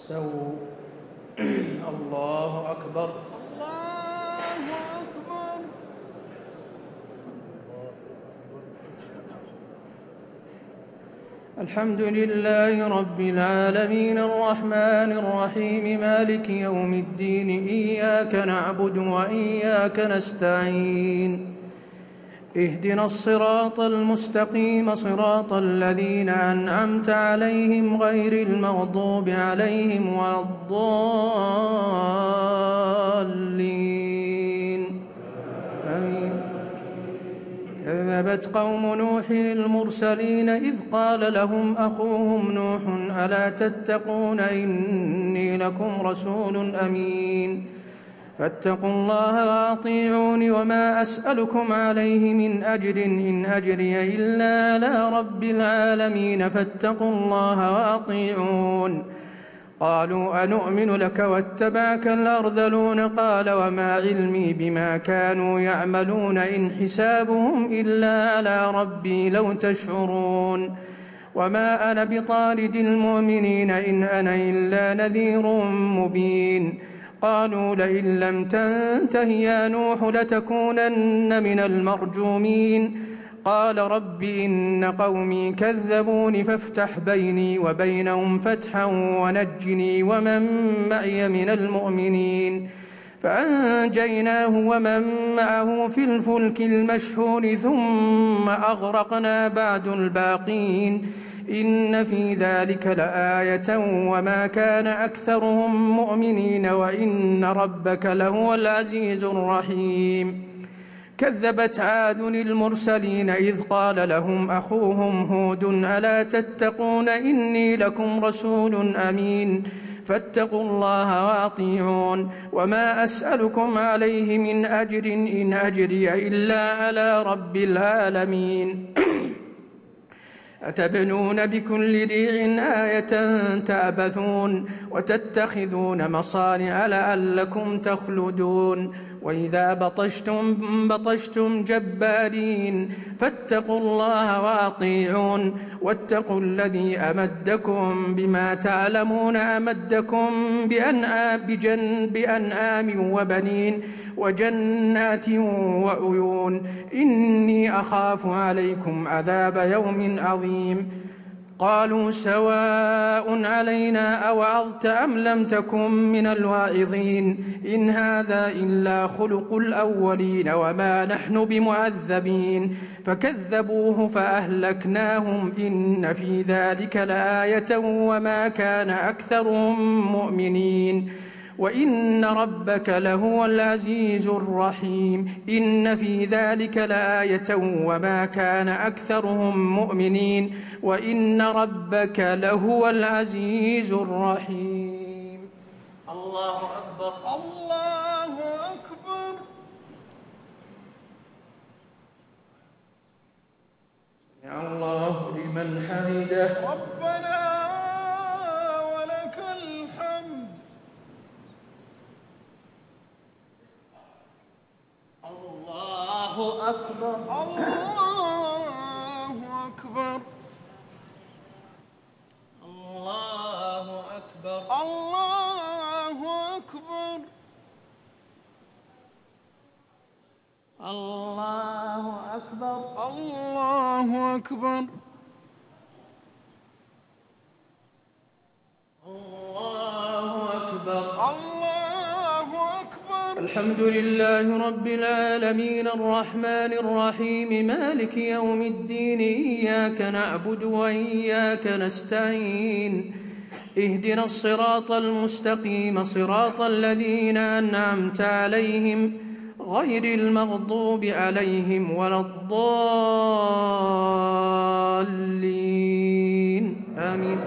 استووا. الله أكبر. الله أكبر. الحمد لله رب العالمين الرحمن الرحيم مالك يوم الدين إياك نعبد وإياك نستعين اهدنا الصراط المستقيم صراط الذين أنعمت عليهم غير المغضوب عليهم ولا الضالين آمين. كذبت قوم نوح المرسلين إذ قال لهم أخوهم نوح ألا تتقون إني لكم رسول أمين فاتقوا الله وأطيعون وما أسألكم عليه من أجر إن أجري إلا على رب العالمين فاتقوا الله وأطيعون. قالوا أنؤمن لك واتبعك الأرذلون قال وما علمي بما كانوا يعملون إن حسابهم إلا على ربي لو تشعرون. وما أنا بطارد المؤمنين إن أنا إلا نذير مبين. قالوا لئن لم تنته يا نوح لتكونن من المرجومين. قال رب إن قومي كذبون فافتح بيني وبينهم فتحا ونجني ومن معي من المؤمنين. فأنجيناه ومن معه في الفلك المشحون ثم أغرقنا بعد الباقين إن في ذلك لآية وما كان أكثرهم مؤمنين وإن ربك لهو العزيز الرحيم. كذبت عاد المرسلين إذ قال لهم أخوهم هود ألا تتقون إني لكم رسول أمين فاتقوا الله وأطيعون. وما أسألكم عليه من أجر إن أجري إلا على رب العالمين. أتبنون بكل ريع آية تعبثون وتتخذون مصانع لعلكم تخلدون. وإذا بطشتم جبارين فاتقوا الله وأطيعون. واتقوا الذي أمدكم بما تعلمون أمدكم بأنعام وبنين وجنات وعيون إني أخاف عليكم عذاب يوم عظيم. قالوا سواء علينا أوعظت أم لم تكن من الواعظين إن هذا إلا خلق الأولين وما نحن بمعذبين. فكذبوه فأهلكناهم إن في ذلك لآية وما كان أكثرهم مؤمنين وإن ربك لهو العزيز الرحيم. إن في ذلك لآية وما كان أكثرهم مؤمنين وإن ربك لهو العزيز الرحيم. الله أكبر. الله أكبر. يا الله لمن حمده. ربنا ولك الحمد. الله أكبر. الله أكبر. الله أكبر. الله أكبر. الله أكبر. الله أكبر. الله أكبر. الله أكبر. الحمد لله رب العالمين الرحمن الرحيم مالك يوم الدين إياك نعبد وإياك نستعين اهدنا الصراط المستقيم صراط الذين أنعمت عليهم غير المغضوب عليهم ولا الضالين آمين.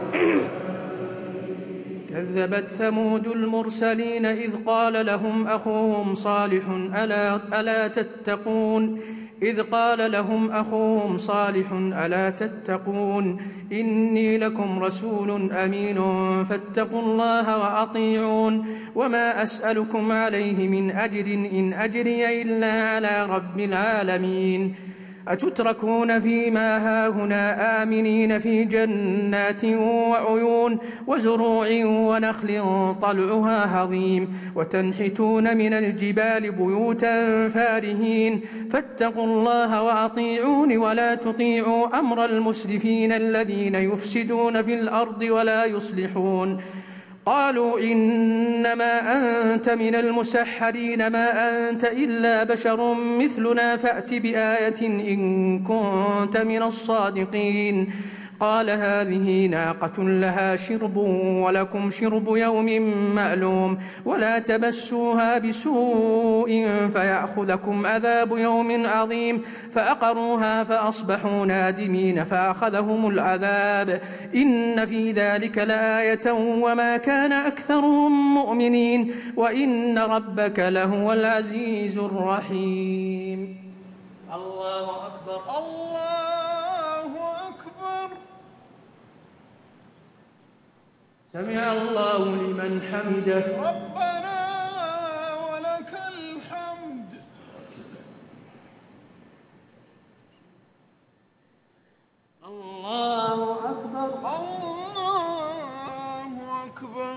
كذبت ثمود المرسلين إذ قال لهم أخوهم صالح ألا تتقون إذ قال لهم أخوهم صالح ألا تتقون إني لكم رسول أمين فاتقوا الله وأطيعون. وما أسألكم عليه من أجر إن أجري إلا على رب العالمين أتتركون فيما هاهنا آمنين في جنات وعيون وزروع ونخل طلعها هضيم وتنحتون من الجبال بيوتا فارهين فاتقوا الله وأطيعون ولا تطيعوا أمر المسرفين الذين يفسدون في الأرض ولا يصلحون قالوا إنما أنت من المسحرين ما أنت إلا بشر مثلنا فأت بآية إن كنت من الصادقين قال هذه ناقة لها شرب ولكم شرب يوم معلوم ولا تمسوها بسوء فيأخذكم عذاب يوم عظيم فأقروها فأصبحوا نادمين فأخذهم العذاب إن في ذلك لآية وما كان أكثرهم مؤمنين وإن ربك لهو العزيز الرحيم. الله أكبر. الله أكبر. سمع الله لمن حمده. ربنا ولك الحمد. الله أكبر. الله أكبر.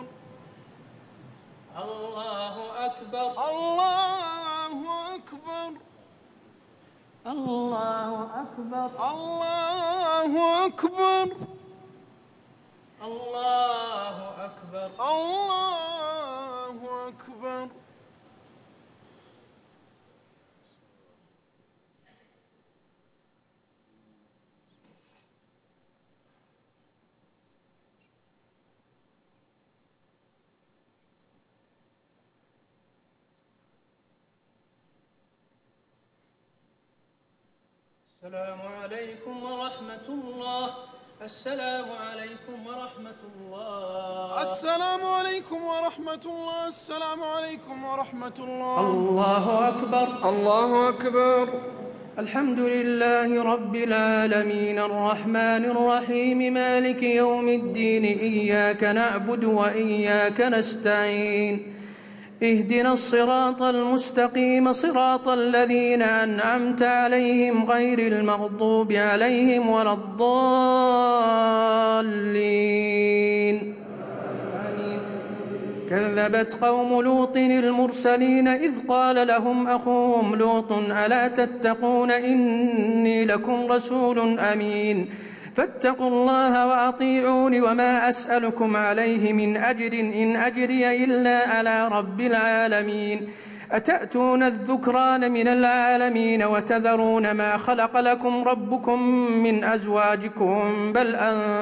الله أكبر. الله أكبر. الله أكبر. الله أكبر. الله أكبر. الله أكبر. السلام عليكم ورحمة الله. السلام عليكم ورحمة الله. السلام عليكم ورحمة الله. السلام عليكم ورحمة الله. الله أكبر. الله أكبر. الحمد لله رب العالمين الرحمن الرحيم مالك يوم الدين إياك نعبد وإياك نستعين اهدنا الصراط المستقيم صراط الذين أنعمت عليهم غير المغضوب عليهم ولا الضالين آمين. كذبت قوم لوط المرسلين إذ قال لهم أخوهم لوط ألا تتقون إني لكم رسول أمين فاتقوا الله وأطيعون وما أسألكم عليه من أجر إن أجري إلا على رب العالمين أتأتون الذكران من العالمين وتذرون ما خلق لكم ربكم من أزواجكم بل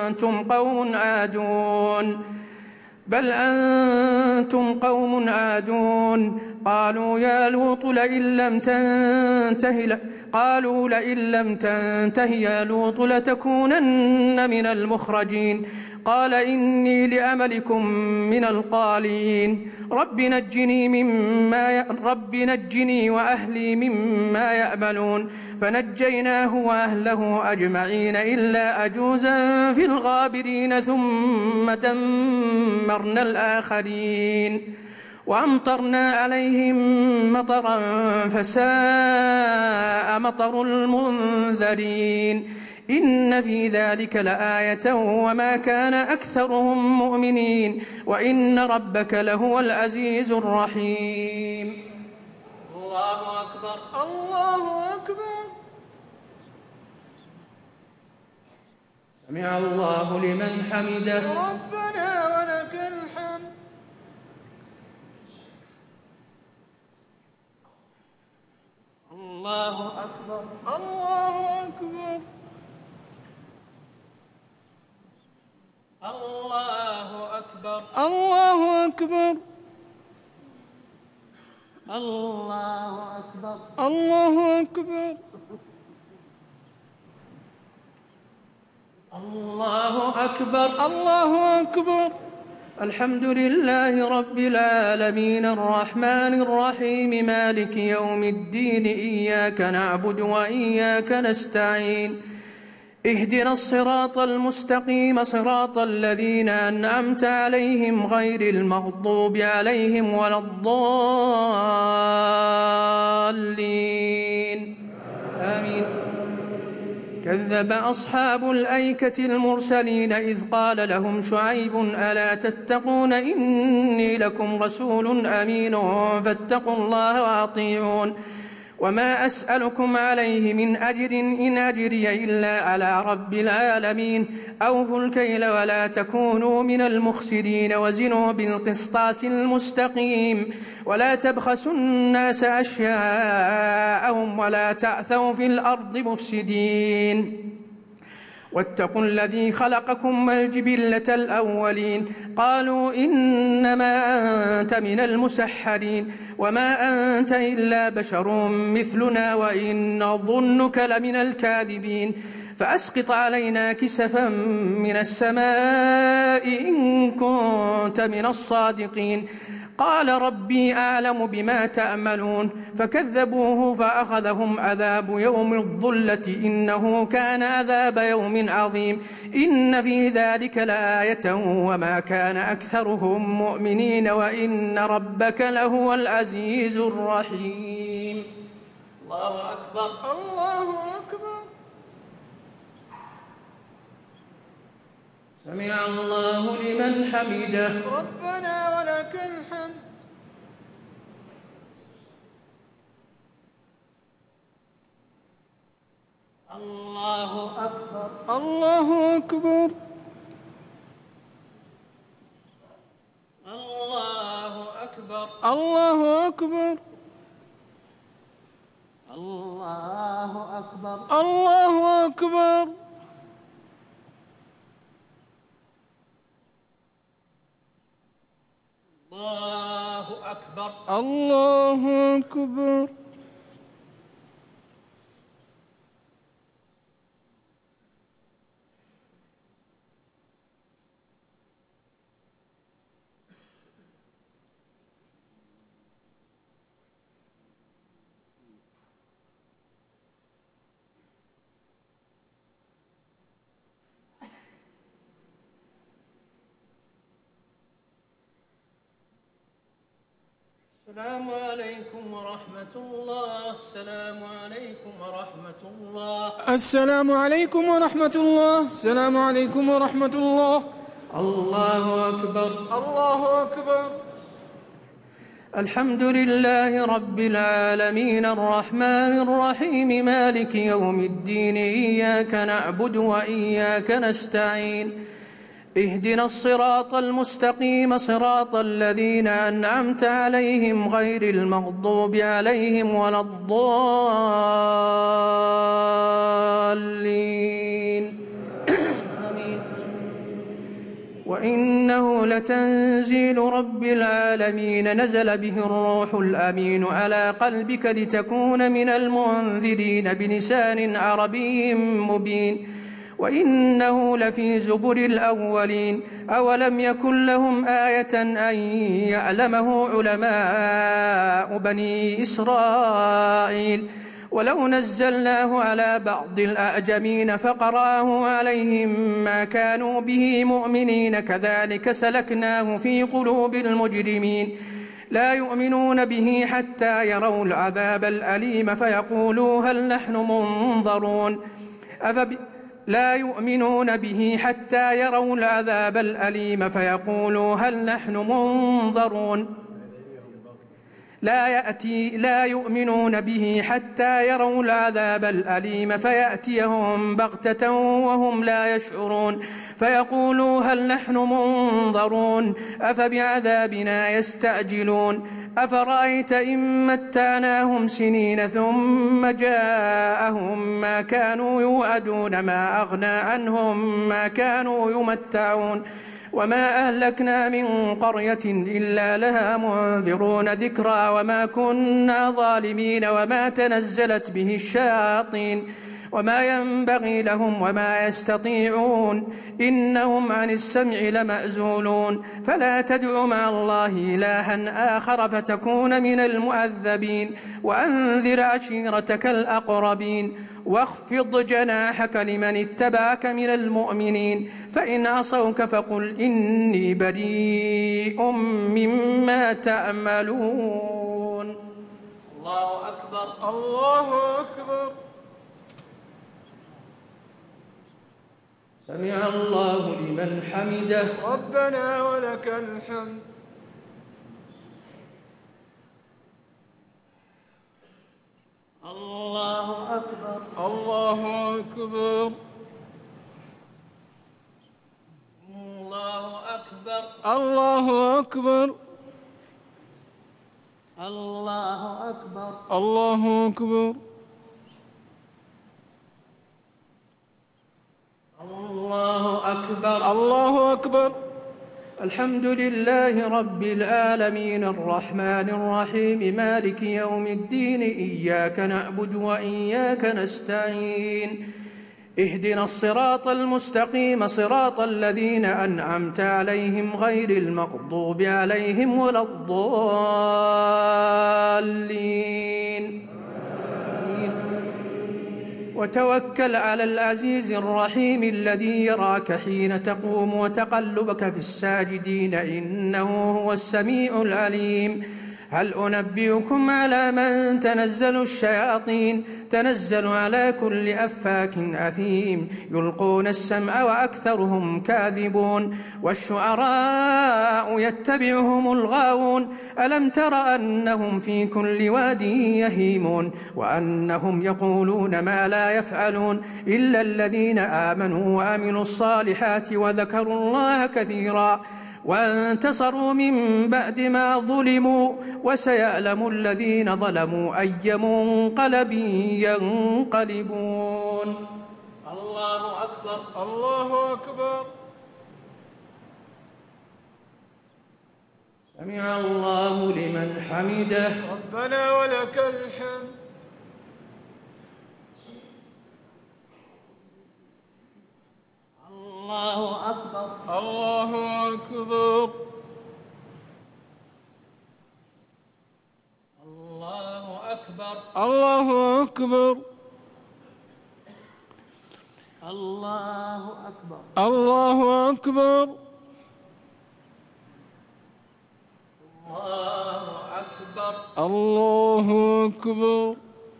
أنتم قوم عادون قالوا يا لوط لئن لم تنته يا لوط لتكونن من المخرجين قال إني لعملكم من القالين رب نجني وأهلي مما يعملون فنجيناه وأهله أجمعين إلا عجوزا في الغابرين ثم دمرنا الآخرين وأمطرنا عليهم مطرا فساء مطر المنذرين إن في ذلك لآية وما كان أكثرهم مؤمنين وإن ربك لهو العزيز الرحيم. الله أكبر. الله أكبر. سمع الله لمن حمده. ربنا ولك الحمد. الله أكبر. الله أكبر. الله أكبر. الله أكبر. الله أكبر. الله أكبر. الله أكبر. الله أكبر. الحمد لله رب العالمين الرحمن الرحيم مالك يوم الدين إياك نعبد وإياك نستعين اهدنا الصراط المستقيم صراط الذين أنعمت عليهم غير المغضوب عليهم ولا الضالين آمين. كذب أصحاب الأيكة المرسلين إذ قال لهم شعيب ألا تتقون إني لكم رسول أمين فاتقوا الله وأطيعون وما أسألكم عليه من أجر إن أجري إلا على رب العالمين أوفوا الكيل ولا تكونوا من المخسرين وزنوا بالقسطاس المستقيم ولا تبخسوا الناس أشياءهم ولا تعثوا في الأرض مفسدين واتقوا الذي خلقكم والجبلة الأولين قالوا إنما أنت من المسحرين وما أنت إلا بشر مثلنا وإن نظنك لمن الكاذبين فأسقط علينا كسفا من السماء إن كنت من الصادقين قال ربي أعلم بما تأملون فكذبوه فأخذهم عذاب يوم الظلة إنه كان عذاب يوم عظيم إن في ذلك لآية وما كان أكثرهم مؤمنين وإن ربك لهو العزيز الرحيم. الله أكبر. الله أكبر. سمع الله لمن حمده. ربنا ولك الحمد. الله أكبر. الله أكبر. الله أكبر. الله أكبر. الله أكبر. الله أكبر. الله أكبر. الله أكبر. السلام عليكم ورحمة الله. السلام عليكم ورحمة الله. السلام عليكم ورحمة الله. السلام عليكم ورحمة الله. الله أكبر. الله أكبر. الحمد لله رب العالمين الرحمن الرحيم مالك يوم الدين إياك نعبد وإياك نستعين اهدنا الصراط المستقيم صراط الذين أنعمت عليهم غير المغضوب عليهم ولا الضالين آمين. وإنه لتنزيل رب العالمين نزل به الروح الأمين على قلبك لتكون من المنذرين بلسان عربي مبين وإنه لفي زبر الأولين أولم يكن لهم آية أن يعلمه علماء بني إسرائيل ولو نزلناه على بعض الأعجمين فقرأه عليهم ما كانوا به مؤمنين كذلك سلكناه في قلوب المجرمين لا يؤمنون به حتى يروا العذاب الأليم فيقولوا هل نحن منظرون لا يؤمنون به حتى يروا العذاب الأليم فيقولوا هل نحن منظرون لا يؤمنون به حتى يروا العذاب الأليم فيأتيهم بغتة وهم لا يشعرون فيقولوا هل نحن منظرون أفبعذابنا يستعجلون أفرأيت إن متعناهم سنين ثم جاءهم ما كانوا يوعدون ما أغنى عنهم ما كانوا يمتعون وما أهلكنا من قرية إلا لها منذرون ذكرى وما كنا ظالمين وما تنزلت به الشياطين وما ينبغي لهم وما يستطيعون إنهم عن السمع لمأزولون فلا تدع مع الله إلها آخر فتكون من المؤذبين وأنذر عشيرتك الأقربين واخفض جناحك لمن اتبعك من المؤمنين فإن عصوك فقل إني بريء مما تعملون. الله أكبر. الله أكبر. سمع الله لمن حمده. ربنا ولك الحمد. الله أكبر. الله أكبر. الله أكبر. الله أكبر. الله أكبر. الله أكبر. الله أكبر. الله أكبر. الحمد لله رب العالمين الرحمن الرحيم مالك يوم الدين إياك نعبد وإياك نستعين اهدنا الصراط المستقيم صراط الذين أنعمت عليهم غير المغضوب عليهم ولا الضالين. وتوكل على العزيز الرحيم الذي يراك حين تقوم وتقلبك في الساجدين إنه هو السميع العليم. هل أنبئكم على من تنزل الشياطين تنزل على كل أفاك أثيم يلقون السمع وأكثرهم كاذبون والشعراء يتبعهم الغاوون ألم تر أنهم في كل واد يهيمون وأنهم يقولون ما لا يفعلون إلا الذين آمنوا وعملوا الصالحات وذكروا الله كثيرا وانتصروا من بعد ما ظلموا وسيعلم الذين ظلموا أي منقلب ينقلبون. الله أكبر. الله أكبر. سمع الله لمن حمده. ربنا ولك الحمد. الله أكبر. الله أكبر. الله أكبر. الله أكبر. الله أكبر. الله أكبر. الله أكبر. الله أكبر.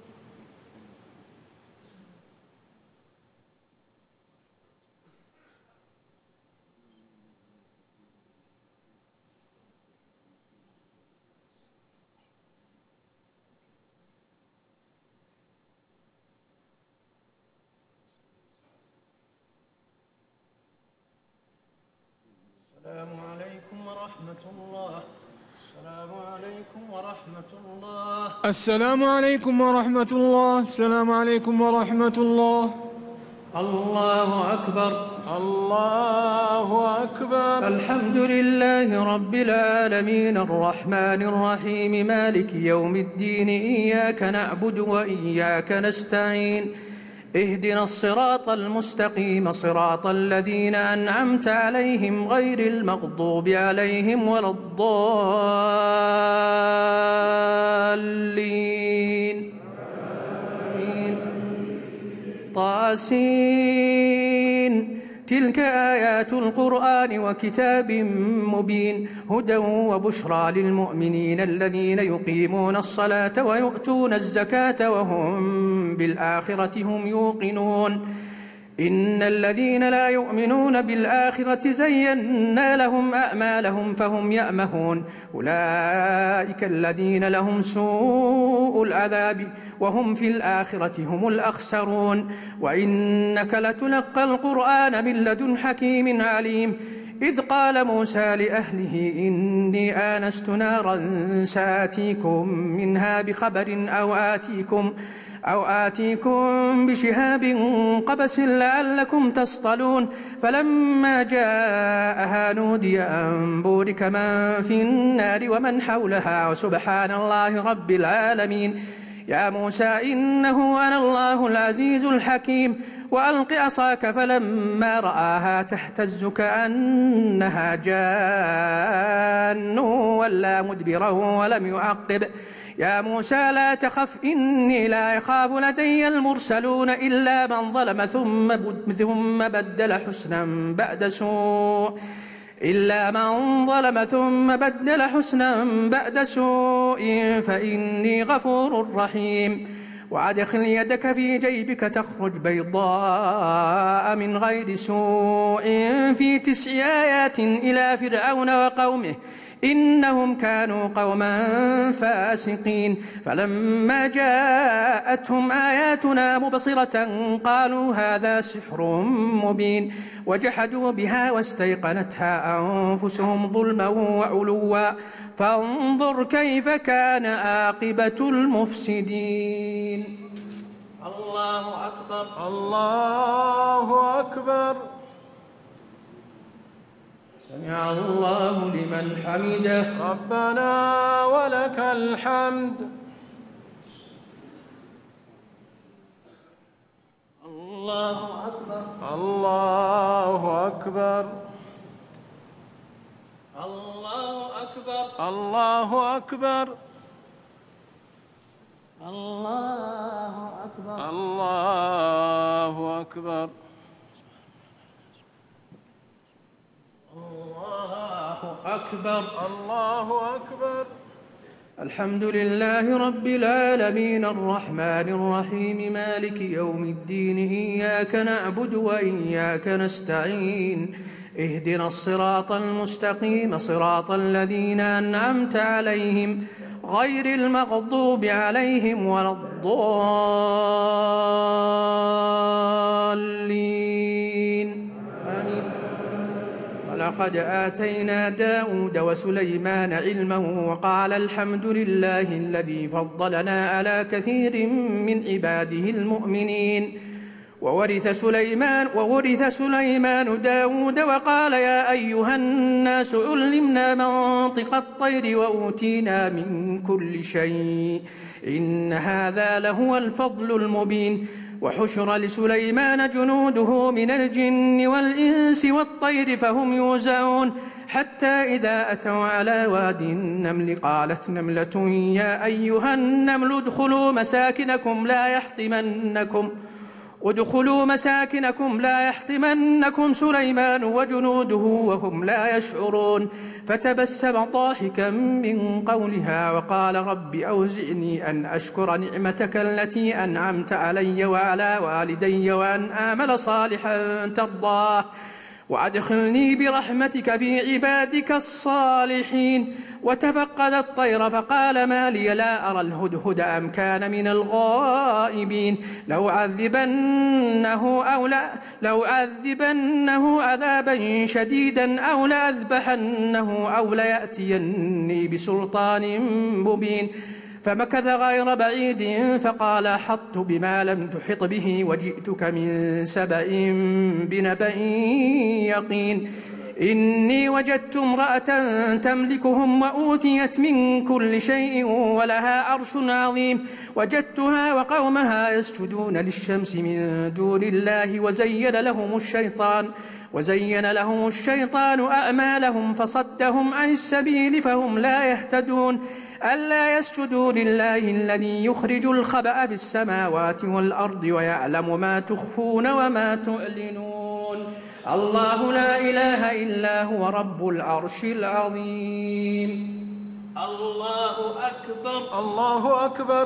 السلام عليكم ورحمة الله. السلام عليكم ورحمة الله. السلام عليكم ورحمة الله. السلام عليكم ورحمة الله. الله أكبر. الله أكبر. الحمد لله رب العالمين الرحمن الرحيم مالك يوم الدين إياك نعبد وإياك نستعين اهدنا الصراط المستقيم صراط الذين أنعمت عليهم غير المغضوب عليهم ولا الضالين. طاسين تلك آيات القرآن وكتاب مبين هدى وبشرى للمؤمنين الذين يقيمون الصلاة ويؤتون الزكاة وهم بالآخرة هم يوقنون إن الذين لا يؤمنون بالآخرة زينا لهم أعمالهم فهم يأمهون أولئك الذين لهم سوء العذاب وهم في الآخرة هم الأخسرون وإنك لتلقى القرآن من لدن حكيم عليم إذ قال موسى لأهله إني آنست نارا سآتيكم منها بخبر أو آتيكم بشهاب قبس لعلكم تصطلون فلما جاءها نودي أن بورك من في النار ومن حولها وسبحان الله رب العالمين يا موسى إنه أنا الله العزيز الحكيم وألق عصاك فلما رآها تهتز كأنها جان ولا مدبرا ولم يعقب يا موسى لا تخف إني لا يخاف لدي المرسلون إلا من ظلم ثم بدل حسنا بعد سوء فإني غفور رحيم وأدخل يدك في جيبك تخرج بيضاء من غير سوء في 9 آيات إلى فرعون وقومه إنهم كانوا قوما فاسقين فلما جاءتهم آياتنا مبصرة قالوا هذا سحر مبين وجحدوا بها واستيقنتها أنفسهم ظلما وعلوا فانظر كيف كان عاقبة المفسدين. الله أكبر. الله أكبر. سمع الله لمن حمده. ربنا ولك الحمد. الله أكبر. الله أكبر. الله أكبر. الله أكبر. الله أكبر. الله أكبر. الله أكبر. الله أكبر. الحمد لله رب العالمين الرحمن الرحيم مالك يوم الدين إياك نعبد وإياك نستعين اهدنا الصراط المستقيم صراط الذين أنعمت عليهم غير المغضوب عليهم ولا الضالين آمين. ولقد آتينا داود وسليمان علما وقال الحمد لله الذي فضلنا على كثير من عباده المؤمنين. وورث سليمان داود وقال يا أيها الناس علمنا منطق الطير وأوتينا من كل شيء إن هذا لهو الفضل المبين. وحشر لسليمان جنوده من الجن والإنس والطير فهم يوزعون حتى إذا أتوا على واد النمل قالت نملة يا أيها النمل ادخلوا مساكنكم لا يحطمنكم سليمان وجنوده وهم لا يشعرون. فتبسم ضاحكا من قولها وقال رب أوزعني أن أشكر نعمتك التي أنعمت علي وعلى والدي وأن آمل صالحا ترضاه وأدخلني برحمتك في عبادك الصالحين. وتفقد الطير فقال ما لي لا أرى الهدهد أم كان من الغائبين لو عذبنه عذابا شديدا أو لأذبحنه أو ليأتيني بسلطان مبين. فمكث غير بعيد فقال أحطت بما لم تحط به وجئتك من سبأ بنبأ يقين. إني وجدت امرأة تملكهم وأوتيت من كل شيء ولها عرش عظيم. وجدتها وقومها يسجدون للشمس من دون الله وزين لهم الشيطان أعمالهم فصدهم عن السبيل فهم لا يهتدون. ألا يسجدوا لله الذي يخرج الخبأ في السماوات والأرض ويعلم ما تخفون وما تعلنون. الله لا إله إلا هو رب العرش العظيم. الله أكبر. الله أكبر.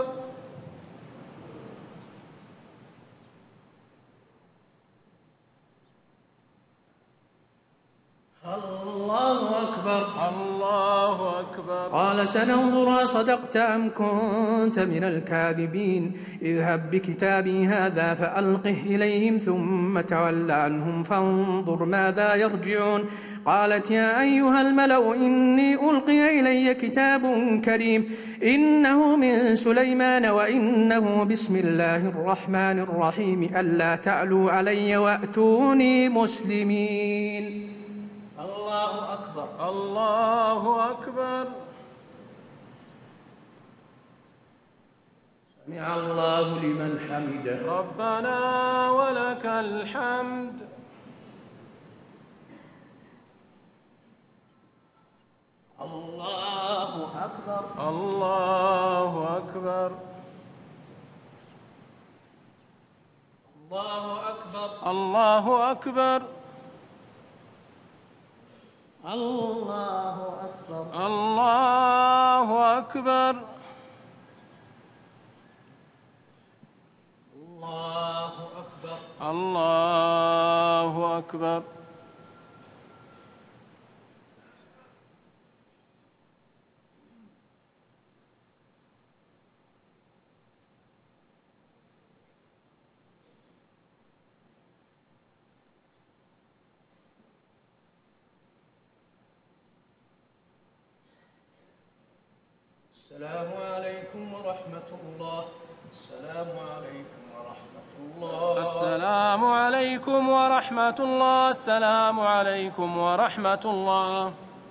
الله أكبر. الله أكبر. قال سننظر صدقت أم كنت من الكاذبين اذهب بكتابي هذا فألقه إليهم ثم تول عنهم فانظر ماذا يرجعون. قالت يا أيها الملأ إني ألقي إلي كتاب كريم إنه من سليمان وإنه بسم الله الرحمن الرحيم ألا تعلوا علي وأتوني مسلمين. الله أكبر. الله أكبر. سمع الله لمن حمده. ربنا ولك الحمد. الله أكبر. الله أكبر. الله أكبر. الله أكبر. الله أكبر. الله أكبر. الله أكبر. السلام عليكم ورحمة الله. السلام عليكم ورحمة الله. السلام عليكم ورحمة الله. السلام عليكم ورحمة الله.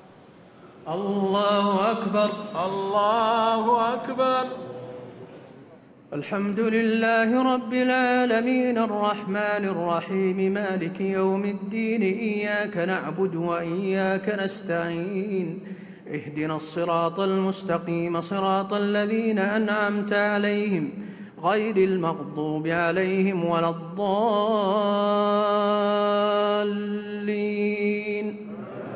الله أكبر. الله أكبر. الحمد لله رب العالمين الرحمن الرحيم مالك يوم الدين إياك نعبد وإياك نستعين اهدنا الصراط المستقيم صراط الذين أنعمت عليهم غير المغضوب عليهم ولا الضالين.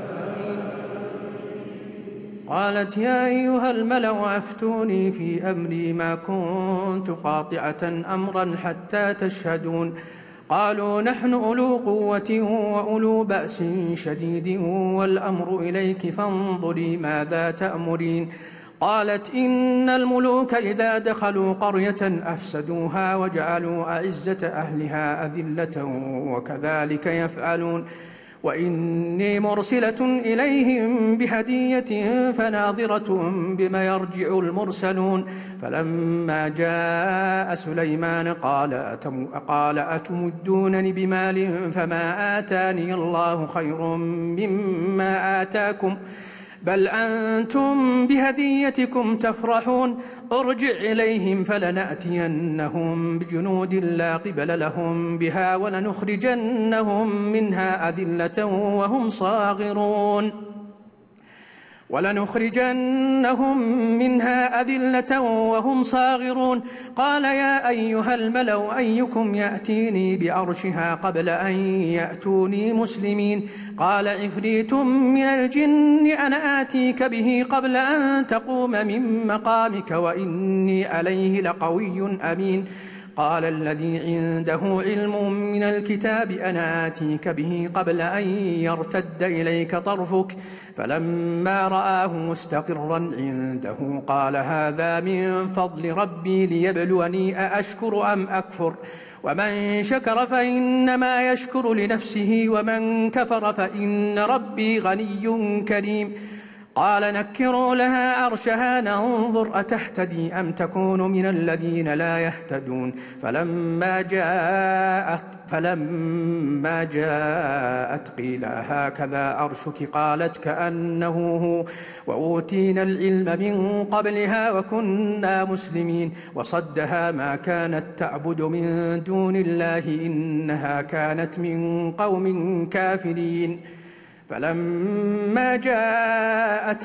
قالت يا أيها الملأ أفتوني في أمري ما كنت قاطعة أمرا حتى تشهدون. قالوا نحن أولو قوة وأولو بأس شديد والأمر إليك فانظري ماذا تأمرين. قالت إن الملوك إذا دخلوا قرية أفسدوها وجعلوا أعزة أهلها أذلة وكذلك يفعلون. وإني مرسلة إليهم بهدية فناظرة بما يرجع المرسلون. فلما جاء سليمان قال أتمدونني بمال فما آتاني الله خير مما آتاكم بل أنتم بهديتكم تفرحون. ارجع إليهم فلنأتينهم بجنود لا قبل لهم بها ولنخرجنهم منها أذلة وهم صاغرون. قال يا أيها الملأ أيكم يأتيني بعرشها قبل أن يأتوني مسلمين. قال عفريت من الجن أنا آتيك به قبل أن تقوم من مقامك وإني عليه لقوي أمين. قال الذي عنده علم من الكتاب أنا آتيك به قبل أن يرتد إليك طرفك. فلما رآه مستقرا عنده قال هذا من فضل ربي ليبلوني أأشكر أم أكفر. ومن شكر فإنما يشكر لنفسه ومن كفر فإن ربي غني كريم. قال نكروا لها عرشها ننظر أتهتدي أم تكون من الذين لا يهتدون. فلما جاءت قيل هكذا عرشك قالت كأنه هو وأوتينا العلم من قبلها وكنا مسلمين. وصدها ما كانت تعبد من دون الله إنها كانت من قوم كافرين. فلما جاءت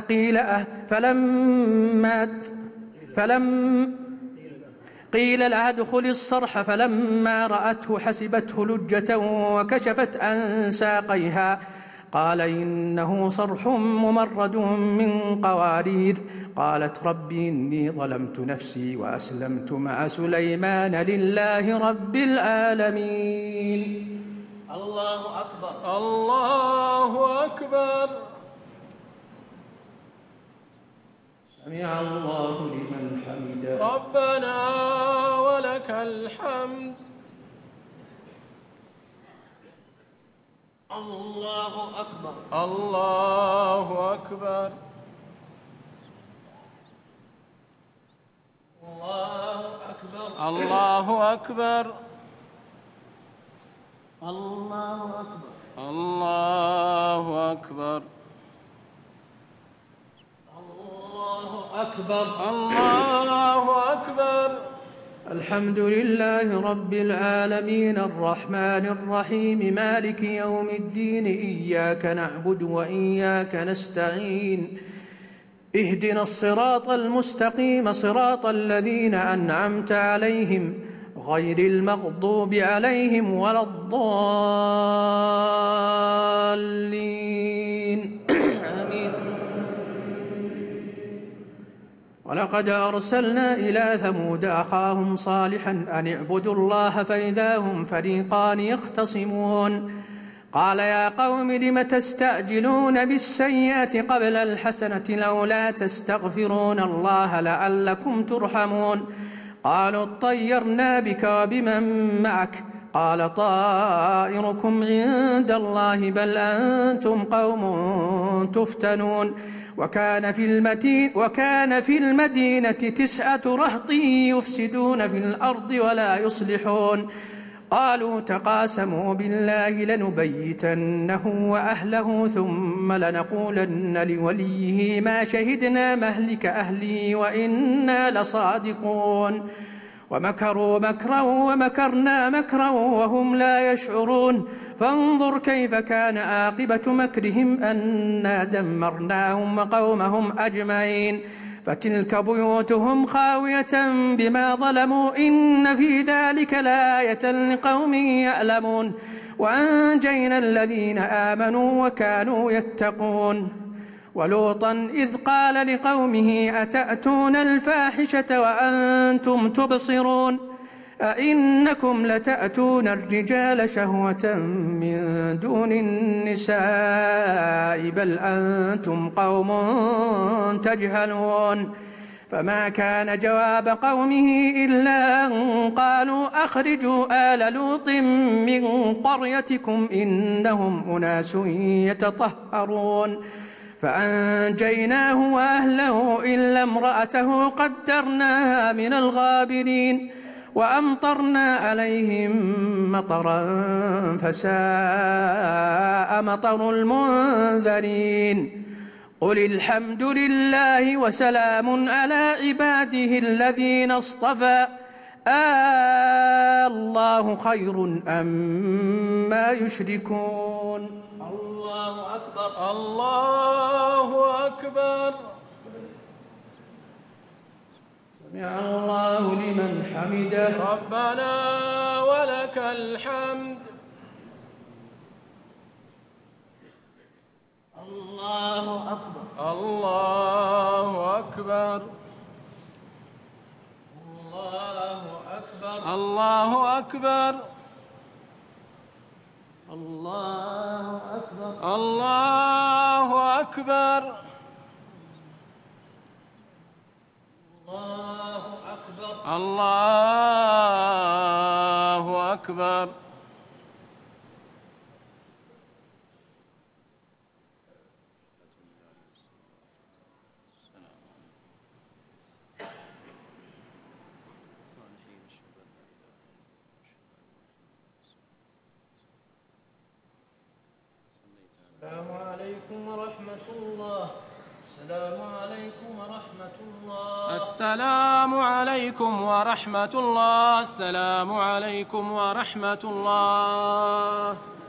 قيل لها ادخل الصرح فلما رأته حسبته لجة وكشفت عن ساقيها قال إنه صرح ممرد من قوارير. قالت ربي إني ظلمت نفسي وأسلمت مع سليمان لله رب العالمين. الله أكبر. الله أكبر. سمع الله لمن حمده. ربنا ولك الحمد. الله أكبر. الله أكبر. الله أكبر. الله أكبر. الله أكبر. الله أكبر. الله أكبر. الله أكبر. الحمد لله رب العالمين الرحمن الرحيم مالك يوم الدين إياك نعبد وإياك نستعين اهدنا الصراط المستقيم صراط الذين أنعمت عليهم غير المغضوب عليهم ولا الضالين. آمين. ولقد أرسلنا إلى ثمود أخاهم صالحا أن اعبدوا الله فإذا هم فريقان يختصمون قال يا قوم لم تستعجلون بالسيئة قبل الحسنة لولا تستغفرون الله لعلكم ترحمون قالوا اطيرنا بك وبمن معك قال طائركم عند الله بل أنتم قوم تفتنون وكان في المدينة 9 رهط يفسدون في الأرض ولا يصلحون قالوا تقاسموا بالله لنبيتنه وأهله ثم لنقولن لوليه ما شهدنا مهلك أهله وإنا لصادقون ومكروا مكرا ومكرنا مكرا وهم لا يشعرون فانظر كيف كان عاقبة مكرهم أنا دمرناهم وقومهم أجمعين فتلك بيوتهم خاوية بما ظلموا إن في ذلك لآية لقوم يعلمون وأنجينا الذين آمنوا وكانوا يتقون ولوطا إذ قال لقومه أتأتون الفاحشة وأنتم تبصرون أئنكم لتأتون الرجال شهوة من دون النساء بل أنتم قوم تجهلون فما كان جواب قومه إلا أن قالوا أخرجوا آل لوط من قريتكم إنهم أناس يتطهرون فأنجيناه وأهله إلا امرأته قدرناها من الغابرين وأمطرنا عليهم مطرا فساء مطر المنذرين قل الحمد لله وسلام على عباده الذين اصطفى الله خير أما يشركون الله أكبر الله أكبر سمع الله لمن حمده ربنا ولك الحمد الله أكبر الله أكبر الله أكبر الله أكبر الله أكبر الله أكبر الله أكبر الله أكبر السلام عليكم ورحمة الله السلام عليكم ورحمة الله السلام عليكم ورحمة الله السلام عليكم ورحمة الله